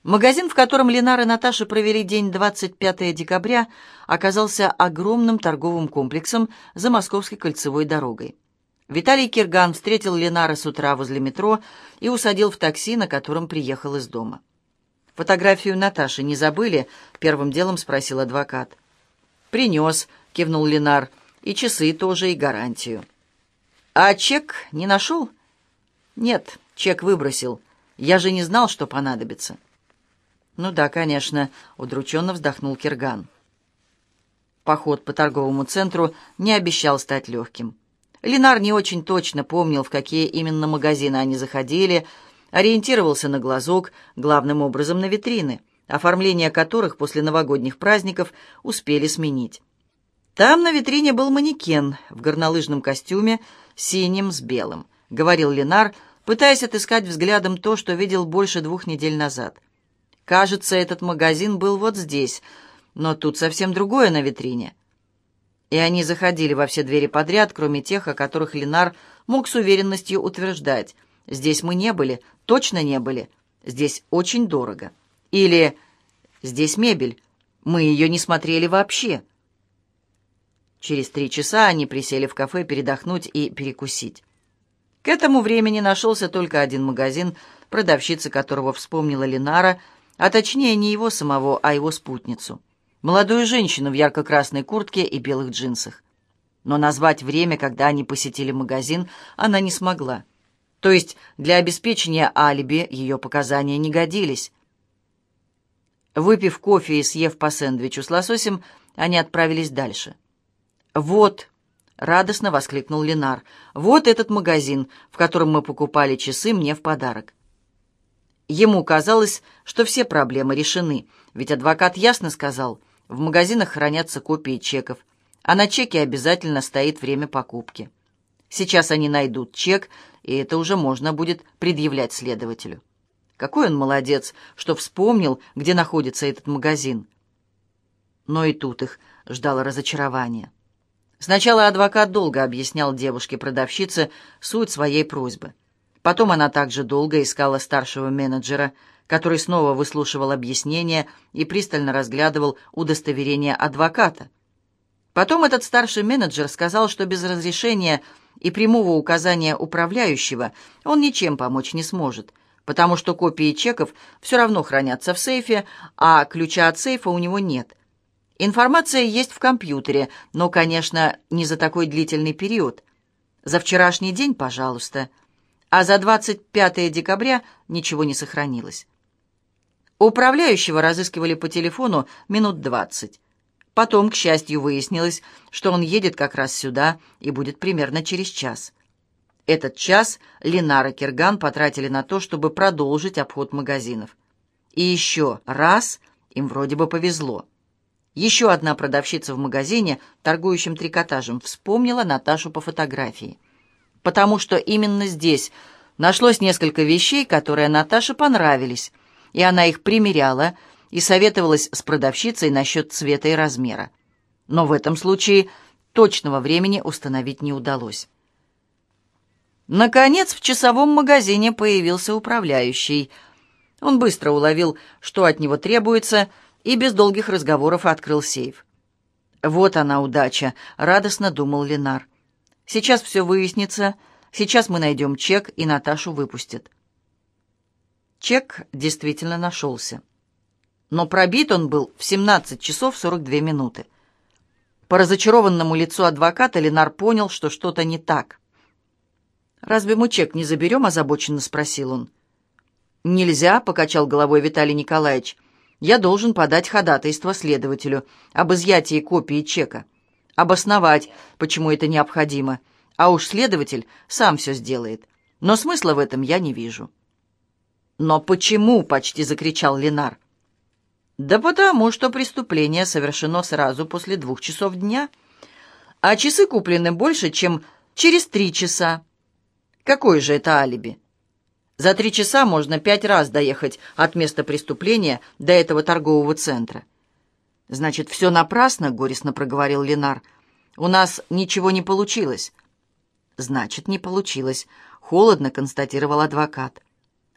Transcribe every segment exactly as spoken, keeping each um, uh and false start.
Магазин, в котором Ленар и Наташа провели день двадцать пятого декабря, оказался огромным торговым комплексом за Московской кольцевой дорогой. Виталий Кирган встретил Ленара с утра возле метро и усадил в такси, на котором приехал из дома. «Фотографию Наташи не забыли?» — первым делом спросил адвокат. «Принес», — кивнул Ленар, — «и часы тоже, и гарантию». «А чек не нашел?» «Нет, чек выбросил. Я же не знал, что понадобится». «Ну да, конечно», — удрученно вздохнул Кирган. Поход по торговому центру не обещал стать легким. Ленар не очень точно помнил, в какие именно магазины они заходили, ориентировался на глазок, главным образом на витрины, оформление которых после новогодних праздников успели сменить. «Там на витрине был манекен в горнолыжном костюме, синим с белым», — говорил Ленар, пытаясь отыскать взглядом то, что видел больше двух недель назад. «Кажется, этот магазин был вот здесь, но тут совсем другое на витрине». И они заходили во все двери подряд, кроме тех, о которых Ленар мог с уверенностью утверждать. «Здесь мы не были, точно не были. Здесь очень дорого». Или «Здесь мебель, мы ее не смотрели вообще». Через три часа они присели в кафе передохнуть и перекусить. К этому времени нашелся только один магазин, продавщица которого вспомнила Ленара, а точнее не его самого, а его спутницу. Молодую женщину в ярко-красной куртке и белых джинсах. Но назвать время, когда они посетили магазин, она не смогла. То есть для обеспечения алиби ее показания не годились. Выпив кофе и съев по сэндвичу с лососем, они отправились дальше. «Вот», — радостно воскликнул Ленар, — «вот этот магазин, в котором мы покупали часы мне в подарок». Ему казалось, что все проблемы решены, ведь адвокат ясно сказал, в магазинах хранятся копии чеков, а на чеке обязательно стоит время покупки. Сейчас они найдут чек, и это уже можно будет предъявлять следователю. Какой он молодец, что вспомнил, где находится этот магазин. Но и тут их ждало разочарование. Сначала адвокат долго объяснял девушке-продавщице суть своей просьбы. Потом она также долго искала старшего менеджера, который снова выслушивал объяснения и пристально разглядывал удостоверение адвоката. Потом этот старший менеджер сказал, что без разрешения и прямого указания управляющего он ничем помочь не сможет, потому что копии чеков все равно хранятся в сейфе, а ключа от сейфа у него нет. Информация есть в компьютере, но, конечно, не за такой длительный период. За вчерашний день, пожалуйста. А за двадцать пятого декабря ничего не сохранилось. Управляющего разыскивали по телефону минут двадцать. Потом, к счастью, выяснилось, что он едет как раз сюда и будет примерно через час. Этот час Ленар и Кирган потратили на то, чтобы продолжить обход магазинов. И еще раз им вроде бы повезло. Еще одна продавщица в магазине, торгующем трикотажем, вспомнила Наташу по фотографии. Потому что именно здесь нашлось несколько вещей, которые Наташе понравились, и она их примеряла и советовалась с продавщицей насчет цвета и размера. Но в этом случае точного времени установить не удалось. Наконец, в часовом магазине появился управляющий. Он быстро уловил, что от него требуется, и без долгих разговоров открыл сейф. «Вот она удача», — радостно думал Ленар. «Сейчас все выяснится, сейчас мы найдем чек, и Наташу выпустят». Чек действительно нашелся. Но пробит он был в семнадцать часов сорок две минуты. По разочарованному лицу адвоката Ленар понял, что что-то не так. «Разве мы чек не заберем?» — озабоченно спросил он. «Нельзя», — покачал головой Виталий Николаевич. «Я должен подать ходатайство следователю об изъятии копии чека, обосновать, почему это необходимо, а уж следователь сам все сделает. Но смысла в этом я не вижу». «Но почему?» — почти закричал Ленар. «Да потому, что преступление совершено сразу после двух часов дня, а часы куплены больше, чем через три часа. Какое же это алиби? За три часа можно пять раз доехать от места преступления до этого торгового центра». «Значит, все напрасно?» — горестно проговорил Ленар. «У нас ничего не получилось». «Значит, не получилось», — холодно констатировал адвокат.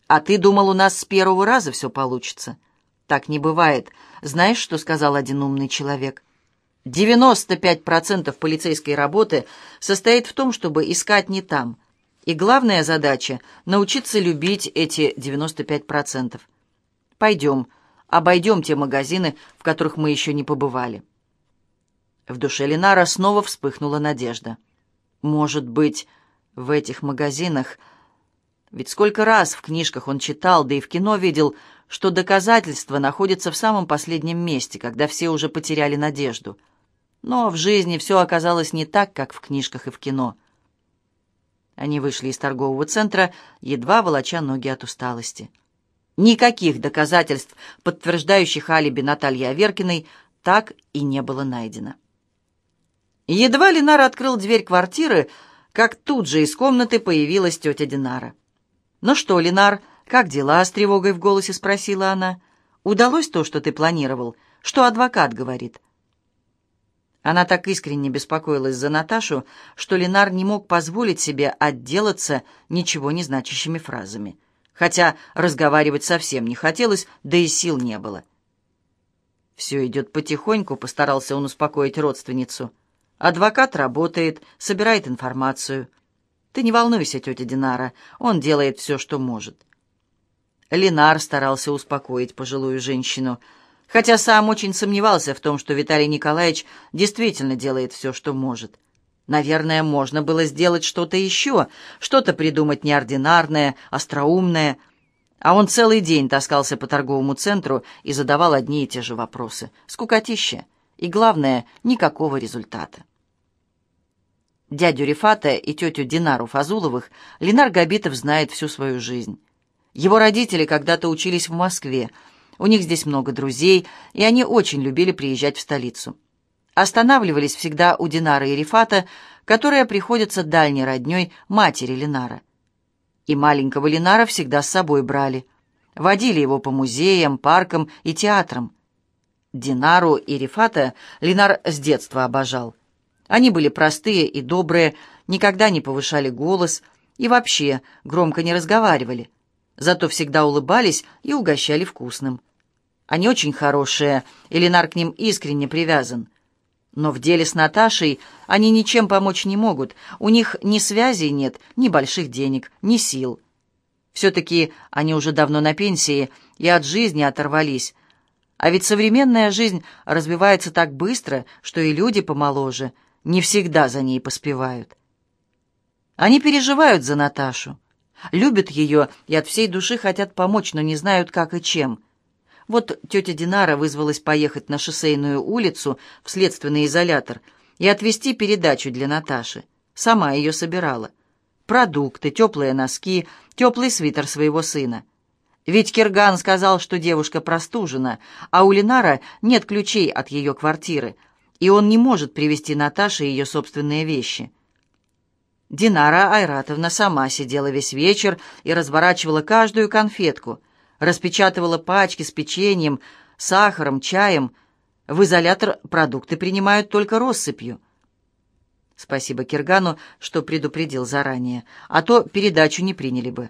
«А ты думал, у нас с первого раза все получится?» «Так не бывает. Знаешь, что сказал один умный человек? девяносто пять процентов полицейской работы состоит в том, чтобы искать не там. И главная задача — научиться любить эти девяносто пять процентов. Пойдем, обойдем те магазины, в которых мы еще не побывали». В душе Ленара снова вспыхнула надежда. Может быть, в этих магазинах... Ведь сколько раз в книжках он читал, да и в кино видел, что доказательства находятся в самом последнем месте, когда все уже потеряли надежду. Но в жизни все оказалось не так, как в книжках и в кино. Они вышли из торгового центра, едва волоча ноги от усталости. Никаких доказательств, подтверждающих алиби Натальи Аверкиной, так и не было найдено. Едва Ленар открыл дверь квартиры, как тут же из комнаты появилась тетя Динара. «Ну что, Ленар, как дела?» — с тревогой в голосе спросила она. «Удалось то, что ты планировал? Что адвокат говорит?» Она так искренне беспокоилась за Наташу, что Ленар не мог позволить себе отделаться ничего не значащими фразами. Хотя разговаривать совсем не хотелось, да и сил не было. «Все идет потихоньку», — постарался он успокоить родственницу. «Адвокат работает, собирает информацию. Ты не волнуйся, тетя Динара, он делает все, что может». Ленар старался успокоить пожилую женщину, хотя сам очень сомневался в том, что Виталий Николаевич действительно делает все, что может. Наверное, можно было сделать что-то еще, что-то придумать неординарное, остроумное. А он целый день таскался по торговому центру и задавал одни и те же вопросы. Скукотища. И, главное, никакого результата. Дядю Рифата и тетю Динару Фазуловых Ленар Габитов знает всю свою жизнь. Его родители когда-то учились в Москве. У них здесь много друзей, и они очень любили приезжать в столицу. Останавливались всегда у Динары и Рифата, которая приходится дальней роднёй матери Ленара. И маленького Ленара всегда с собой брали. Водили его по музеям, паркам и театрам. Динару и Рифата Ленар с детства обожал. Они были простые и добрые, никогда не повышали голос и вообще громко не разговаривали. Зато всегда улыбались и угощали вкусным. Они очень хорошие, и Ленар к ним искренне привязан. Но в деле с Наташей они ничем помочь не могут. У них ни связей нет, ни больших денег, ни сил. Все-таки они уже давно на пенсии и от жизни оторвались. А ведь современная жизнь развивается так быстро, что и люди помоложе не всегда за ней поспевают. Они переживают за Наташу, любят ее и от всей души хотят помочь, но не знают, как и чем. Вот тетя Динара вызвалась поехать на Шоссейную улицу в следственный изолятор и отвезти передачу для Наташи. Сама ее собирала. Продукты, теплые носки, теплый свитер своего сына. Ведь Кирган сказал, что девушка простужена, а у Ленара нет ключей от ее квартиры, и он не может привезти Наташе ее собственные вещи. Динара Айратовна сама сидела весь вечер и разворачивала каждую конфетку, распечатывала пачки с печеньем, сахаром, чаем. В изолятор продукты принимают только россыпью. Спасибо Киргану, что предупредил заранее, а то передачу не приняли бы.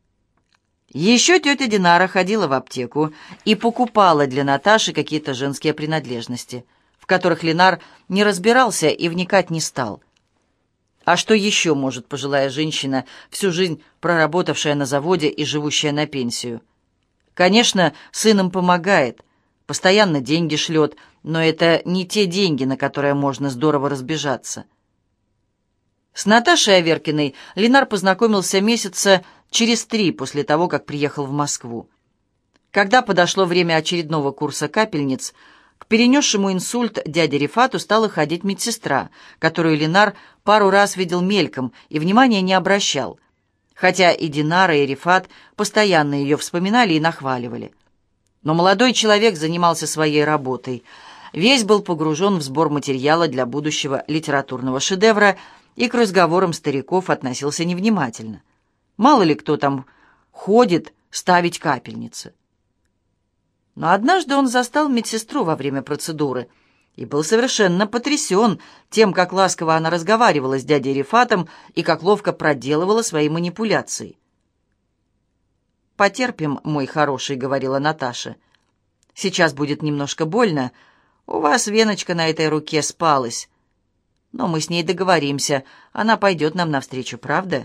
Еще тетя Динара ходила в аптеку и покупала для Наташи какие-то женские принадлежности, в которых Ленар не разбирался и вникать не стал. А что еще может пожилая женщина, всю жизнь проработавшая на заводе и живущая на пенсию? Конечно, сын им помогает, постоянно деньги шлет, но это не те деньги, на которые можно здорово разбежаться. С Наташей Аверкиной Ленар познакомился месяца через три после того, как приехал в Москву. Когда подошло время очередного курса капельниц, к перенесшему инсульт дяде Рифату стала ходить медсестра, которую Ленар пару раз видел мельком и внимания не обращал, хотя и Динара, и Рифат постоянно ее вспоминали и нахваливали. Но молодой человек занимался своей работой, весь был погружен в сбор материала для будущего литературного шедевра и к разговорам стариков относился невнимательно. Мало ли кто там ходит ставить капельницы. Но однажды он застал медсестру во время процедуры и был совершенно потрясен тем, как ласково она разговаривала с дядей Рифатом и как ловко проделывала свои манипуляции. потерпим, мой хороший», — говорила Наташа. «Сейчас будет немножко больно. У вас веночка на этой руке спалась. Но мы с ней договоримся. Она пойдет нам навстречу, правда?»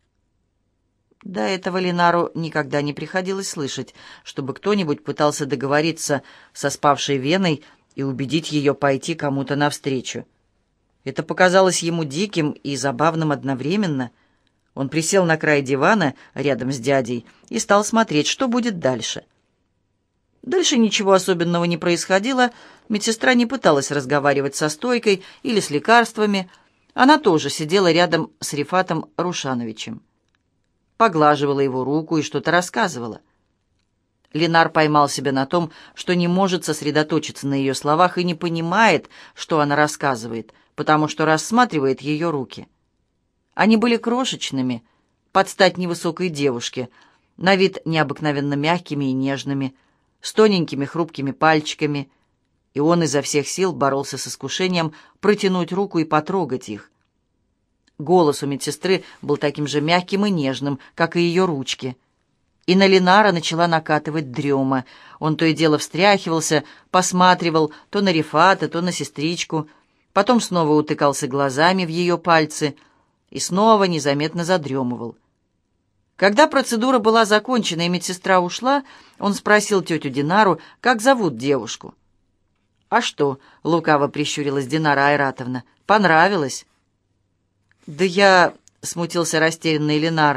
До этого Ленару никогда не приходилось слышать, чтобы кто-нибудь пытался договориться со спавшей Веной и убедить ее пойти кому-то навстречу. Это показалось ему диким и забавным одновременно. Он присел на край дивана рядом с дядей и стал смотреть, что будет дальше. Дальше ничего особенного не происходило. Медсестра не пыталась разговаривать со стойкой или с лекарствами. Она тоже сидела рядом с Рифатом Рушановичем. Поглаживала его руку и что-то рассказывала. Ленар поймал себя на том, что не может сосредоточиться на ее словах и не понимает, что она рассказывает, потому что рассматривает ее руки. Они были крошечными, под стать невысокой девушке, на вид необыкновенно мягкими и нежными, с тоненькими хрупкими пальчиками, и он изо всех сил боролся с искушением протянуть руку и потрогать их. Голос у медсестры был таким же мягким и нежным, как и ее ручки. И на Ленара начала накатывать дрема. Он то и дело встряхивался, посматривал то на Рифата, то на сестричку, потом снова утыкался глазами в ее пальцы и снова незаметно задремывал. Когда процедура была закончена и медсестра ушла, он спросил тетю Динару, как зовут девушку. «А что?» — лукаво прищурилась Динара Айратовна. «Понравилось?» «Да я...» — смутился растерянный Ленар.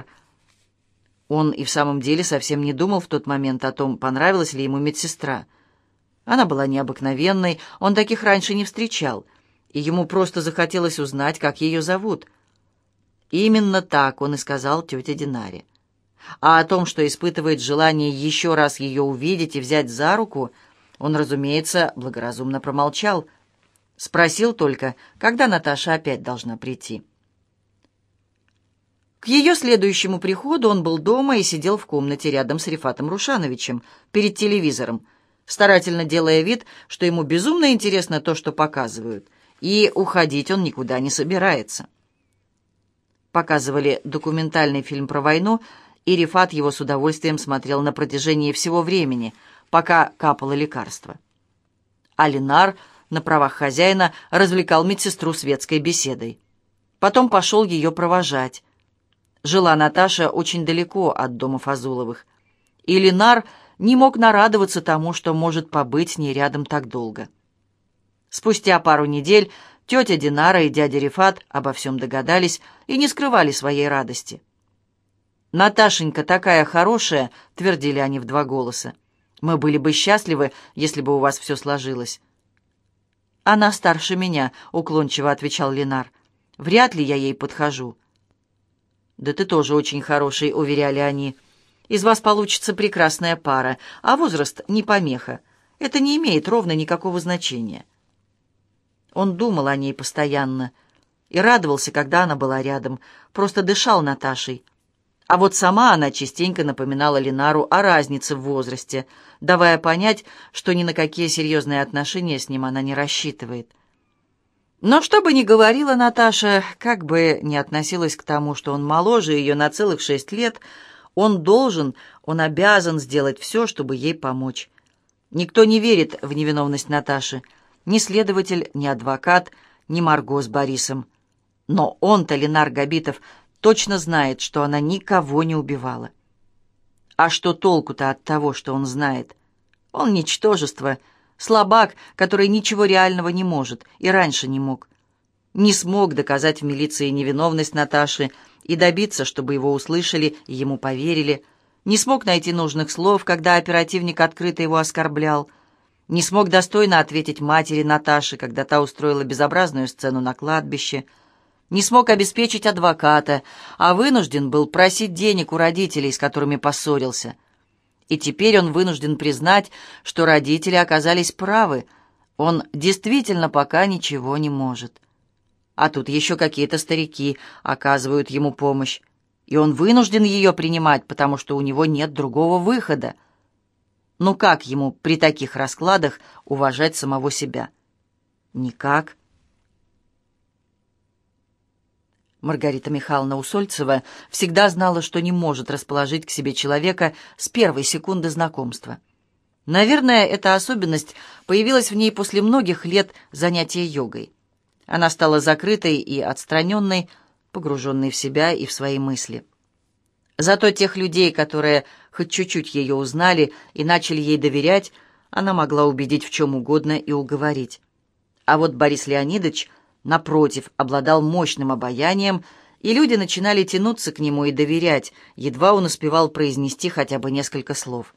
Он и в самом деле совсем не думал в тот момент о том, понравилась ли ему медсестра. Она была необыкновенной, он таких раньше не встречал, и ему просто захотелось узнать, как ее зовут. Именно так он и сказал тете Динаре. А о том, что испытывает желание еще раз ее увидеть и взять за руку, он, разумеется, благоразумно промолчал. Спросил только, когда Наташа опять должна прийти. К ее следующему приходу он был дома и сидел в комнате рядом с Рифатом Рушановичем перед телевизором, старательно делая вид, что ему безумно интересно то, что показывают, и уходить он никуда не собирается. Показывали документальный фильм про войну, и Рифат его с удовольствием смотрел на протяжении всего времени, пока капало лекарство. А Ленар на правах хозяина развлекал медсестру светской беседой. Потом пошел ее провожать. Жила Наташа очень далеко от дома Фазуловых, и Ленар не мог нарадоваться тому, что может побыть с ней рядом так долго. Спустя пару недель тетя Динара и дядя Рифат обо всем догадались и не скрывали своей радости. «Наташенька такая хорошая», — твердили они в два голоса. «Мы были бы счастливы, если бы у вас все сложилось». «Она старше меня», — уклончиво отвечал Ленар. «Вряд ли я ей подхожу». «Да ты тоже очень хороший», — уверяли они. «Из вас получится прекрасная пара, а возраст не помеха. Это не имеет ровно никакого значения». Он думал о ней постоянно и радовался, когда она была рядом, просто дышал Наташей. А вот сама она частенько напоминала Ленару о разнице в возрасте, давая понять, что ни на какие серьезные отношения с ним она не рассчитывает. Но что бы ни говорила Наташа, как бы ни относилась к тому, что он моложе ее на целых шесть лет, он должен, он обязан сделать все, чтобы ей помочь. Никто не верит в невиновность Наташи, ни следователь, ни адвокат, ни Марго с Борисом. Но он-то, Ленар Габитов, точно знает, что она никого не убивала. А что толку-то от того, что он знает? Он ничтожество, слабак, который ничего реального не может и раньше не мог. Не смог доказать в милиции невиновность Наташи и добиться, чтобы его услышали и ему поверили. Не смог найти нужных слов, когда оперативник открыто его оскорблял. Не смог достойно ответить матери Наташи, когда та устроила безобразную сцену на кладбище. Не смог обеспечить адвоката, а вынужден был просить денег у родителей, с которыми поссорился. И теперь он вынужден признать, что родители оказались правы. Он действительно пока ничего не может. А тут еще какие-то старики оказывают ему помощь, и он вынужден ее принимать, потому что у него нет другого выхода. Ну как ему при таких раскладах уважать самого себя? Никак. Маргарита Михайловна Усольцева всегда знала, что не может расположить к себе человека с первой секунды знакомства. Наверное, эта особенность появилась в ней после многих лет занятия йогой. Она стала закрытой и отстраненной, погруженной в себя и в свои мысли. Зато тех людей, которые хоть чуть-чуть ее узнали и начали ей доверять, она могла убедить в чем угодно и уговорить. А вот Борис Леонидович, напротив, обладал мощным обаянием, и люди начинали тянуться к нему и доверять, едва он успевал произнести хотя бы несколько слов.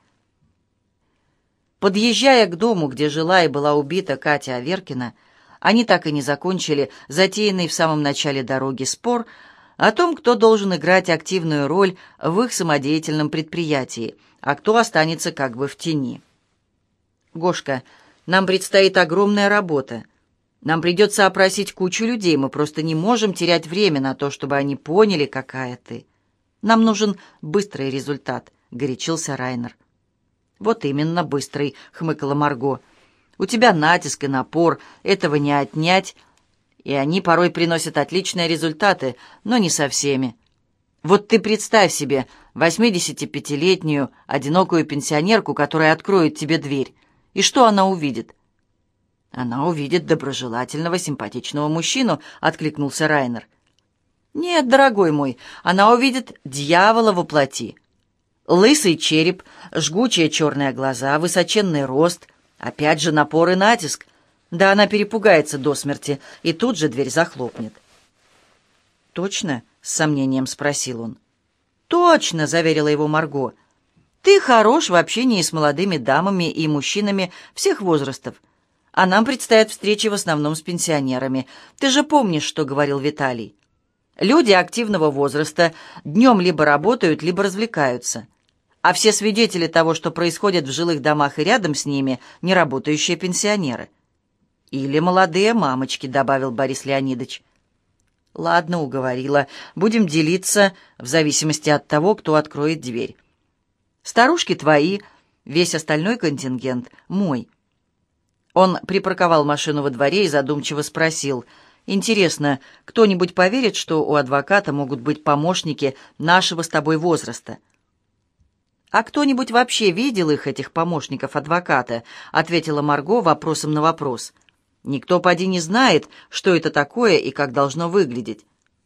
Подъезжая к дому, где жила и была убита Катя Аверкина, они так и не закончили затеянный в самом начале дороги спор о том, кто должен играть активную роль в их самодеятельном предприятии, а кто останется как бы в тени. «Гошка, нам предстоит огромная работа. Нам придется опросить кучу людей, мы просто не можем терять время на то, чтобы они поняли, какая ты. Нам нужен быстрый результат», — горячился Райнер. «Вот именно быстрый», — хмыкала Марго. «У тебя натиск и напор, этого не отнять, и они порой приносят отличные результаты, но не со всеми. Вот ты представь себе восьмидесятипятилетнюю одинокую пенсионерку, которая откроет тебе дверь, и что она увидит?» «Она увидит доброжелательного, симпатичного мужчину», — откликнулся Райнер. «Нет, дорогой мой, она увидит дьявола во плоти. Лысый череп, жгучие черные глаза, высоченный рост, опять же напор и натиск. Да она перепугается до смерти, и тут же дверь захлопнет». «Точно?» — с сомнением спросил он. «Точно!» — заверила его Марго. «Ты хорош в общении с молодыми дамами и мужчинами всех возрастов. А нам предстоят встречи в основном с пенсионерами. Ты же помнишь, что говорил Виталий? Люди активного возраста днем либо работают, либо развлекаются. А все свидетели того, что происходит в жилых домах и рядом с ними, неработающие пенсионеры. Или молодые мамочки», — добавил Борис Леонидович. «Ладно, уговорила. Будем делиться в зависимости от того, кто откроет дверь. Старушки твои, весь остальной контингент мой». Он припарковал машину во дворе и задумчиво спросил: «Интересно, кто-нибудь поверит, что у адвоката могут быть помощники нашего с тобой возраста?» «А кто-нибудь вообще видел их, этих помощников адвоката?» — ответила Марго вопросом на вопрос. «Никто поди не знает, что это такое и как должно выглядеть».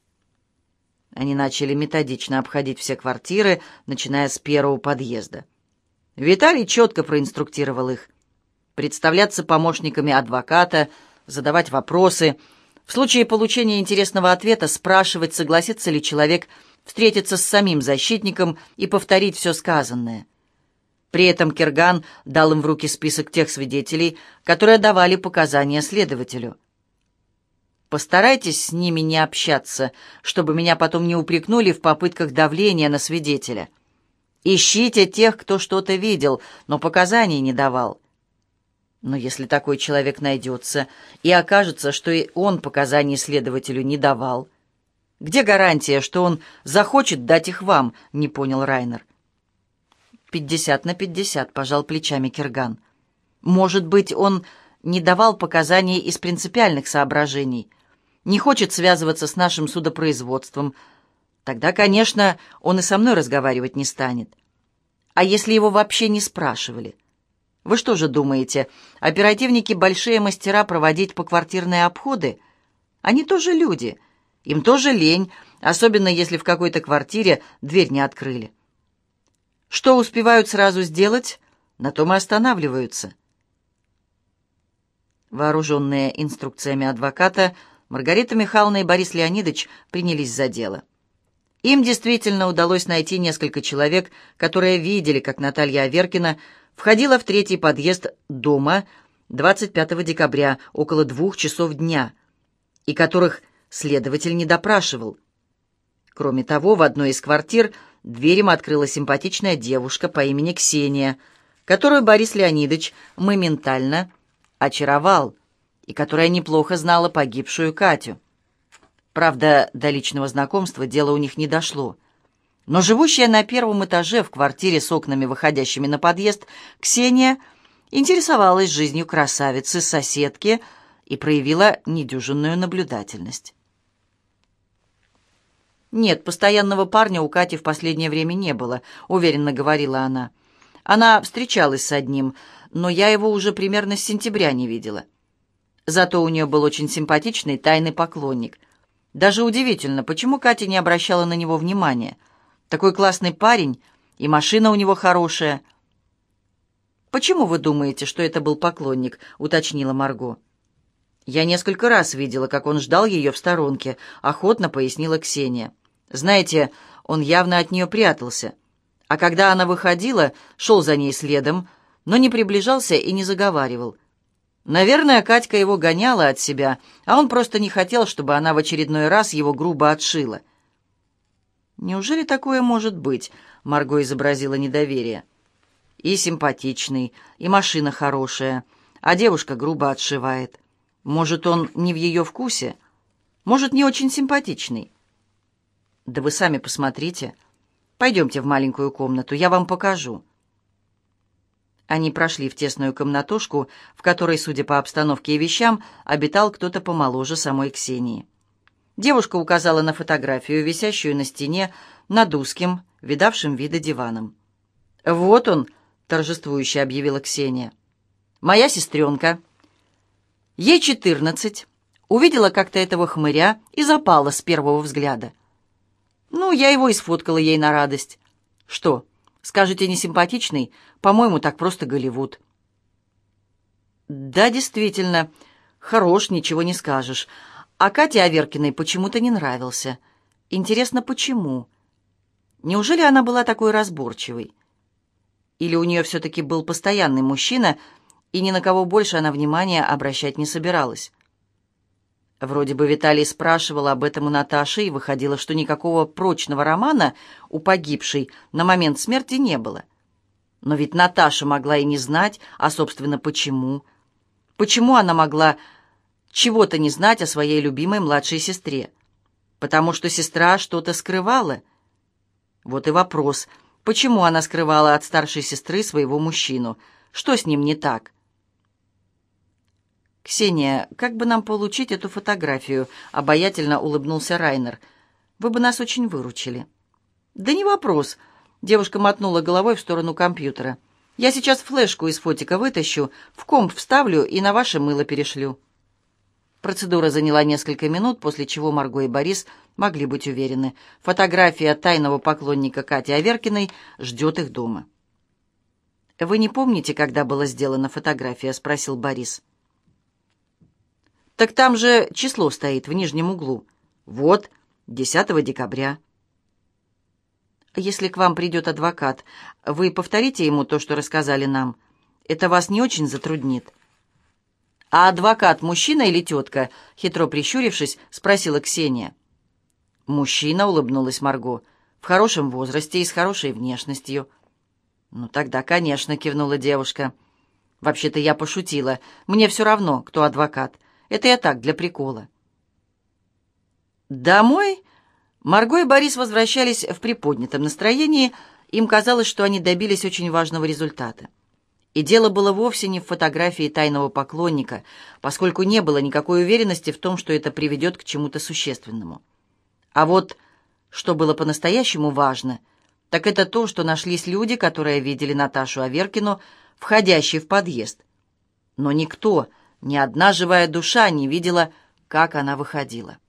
Они начали методично обходить все квартиры, начиная с первого подъезда. Виталий четко проинструктировал их. Представляться помощниками адвоката, задавать вопросы, в случае получения интересного ответа спрашивать, согласится ли человек встретиться с самим защитником и повторить все сказанное. При этом Кирган дал им в руки список тех свидетелей, которые давали показания следователю. «Постарайтесь с ними не общаться, чтобы меня потом не упрекнули в попытках давления на свидетеля. Ищите тех, кто что-то видел, но показаний не давал. Но если такой человек найдется и окажется, что и он показаний следователю не давал, где гарантия, что он захочет дать их вам?» — не понял Райнер. «Пятьдесят на пятьдесят», — пожал плечами Кирган. «Может быть, он не давал показаний из принципиальных соображений, не хочет связываться с нашим судопроизводством. Тогда, конечно, он и со мной разговаривать не станет. А если его вообще не спрашивали? Вы что же думаете, оперативники большие мастера проводить поквартирные обходы? Они тоже люди, им тоже лень, особенно если в какой-то квартире дверь не открыли. Что успевают сразу сделать, на том и останавливаются». Вооруженные инструкциями адвоката, Маргарита Михайловна и Борис Леонидович принялись за дело. Им действительно удалось найти несколько человек, которые видели, как Наталья Аверкина входила в третий подъезд дома двадцать пятого декабря около двух часов дня, и которых следователь не допрашивал. Кроме того, в одной из квартир дверь им открыла симпатичная девушка по имени Ксения, которую Борис Леонидович моментально очаровал и которая неплохо знала погибшую Катю. Правда, до личного знакомства дело у них не дошло. Но живущая на первом этаже в квартире с окнами, выходящими на подъезд, Ксения интересовалась жизнью красавицы-соседки и проявила недюжинную наблюдательность. «Нет, постоянного парня у Кати в последнее время не было», — уверенно говорила она. «Она встречалась с одним, но я его уже примерно с сентября не видела. Зато у нее был очень симпатичный тайный поклонник. Даже удивительно, почему Катя не обращала на него внимания. Такой классный парень, и машина у него хорошая». «Почему вы думаете, что это был поклонник?» — уточнила Марго. «Я несколько раз видела, как он ждал ее в сторонке», — охотно пояснила Ксения. «Знаете, он явно от нее прятался. А когда она выходила, шел за ней следом, но не приближался и не заговаривал. Наверное, Катька его гоняла от себя, а он просто не хотел, чтобы она в очередной раз его грубо отшила». «Неужели такое может быть?» — Марго изобразила недоверие. «И симпатичный, и машина хорошая, а девушка грубо отшивает. Может, он не в ее вкусе? Может, не очень симпатичный?» «Да вы сами посмотрите. Пойдемте в маленькую комнату, я вам покажу». Они прошли в тесную комнатушку, в которой, судя по обстановке и вещам, обитал кто-то помоложе самой Ксении. Девушка указала на фотографию, висящую на стене над узким, видавшим виды диваном. «Вот он», — торжествующе объявила Ксения. «Моя сестренка. Ей четырнадцать. Увидела как-то этого хмыря и запала с первого взгляда. Ну, я его и сфоткала ей на радость. Что, скажете, не симпатичный? По-моему, так просто Голливуд». «Да, действительно, хорош, ничего не скажешь. А Кате Аверкиной почему-то не нравился. Интересно, почему? Неужели она была такой разборчивой? Или у нее все-таки был постоянный мужчина, и ни на кого больше она внимания обращать не собиралась?» Вроде бы Виталий спрашивал об этом у Наташи, и выходило, что никакого прочного романа у погибшей на момент смерти не было. Но ведь Наташа могла и не знать, а, собственно, почему. Почему она могла чего-то не знать о своей любимой младшей сестре? Потому что сестра что-то скрывала? Вот и вопрос, почему она скрывала от старшей сестры своего мужчину? Что с ним не так? «Ксения, как бы нам получить эту фотографию?» — обаятельно улыбнулся Райнер. «Вы бы нас очень выручили». «Да не вопрос», — девушка мотнула головой в сторону компьютера. «Я сейчас флешку из фотика вытащу, в комп вставлю и на ваше мыло перешлю». Процедура заняла несколько минут, после чего Марго и Борис могли быть уверены. Фотография тайного поклонника Кати Аверкиной ждет их дома. «Вы не помните, когда была сделана фотография?» — спросил Борис. «Так там же число стоит в нижнем углу. Вот, десятого декабря». «Если к вам придет адвокат, вы повторите ему то, что рассказали нам. Это вас не очень затруднит». «А адвокат мужчина или тетка?» — хитро прищурившись, спросила Ксения. «Мужчина», — улыбнулась Марго, — «в хорошем возрасте и с хорошей внешностью». «Ну тогда, конечно», — кивнула девушка. «Вообще-то я пошутила. Мне все равно, кто адвокат. Это я так, для прикола». Домой Марго и Борис возвращались в приподнятом настроении. Им казалось, что они добились очень важного результата. И дело было вовсе не в фотографии тайного поклонника, поскольку не было никакой уверенности в том, что это приведет к чему-то существенному. А вот что было по-настоящему важно, так это то, что нашлись люди, которые видели Наташу Аверкину, входящей в подъезд. Но никто, ни одна живая душа не видела, как она выходила.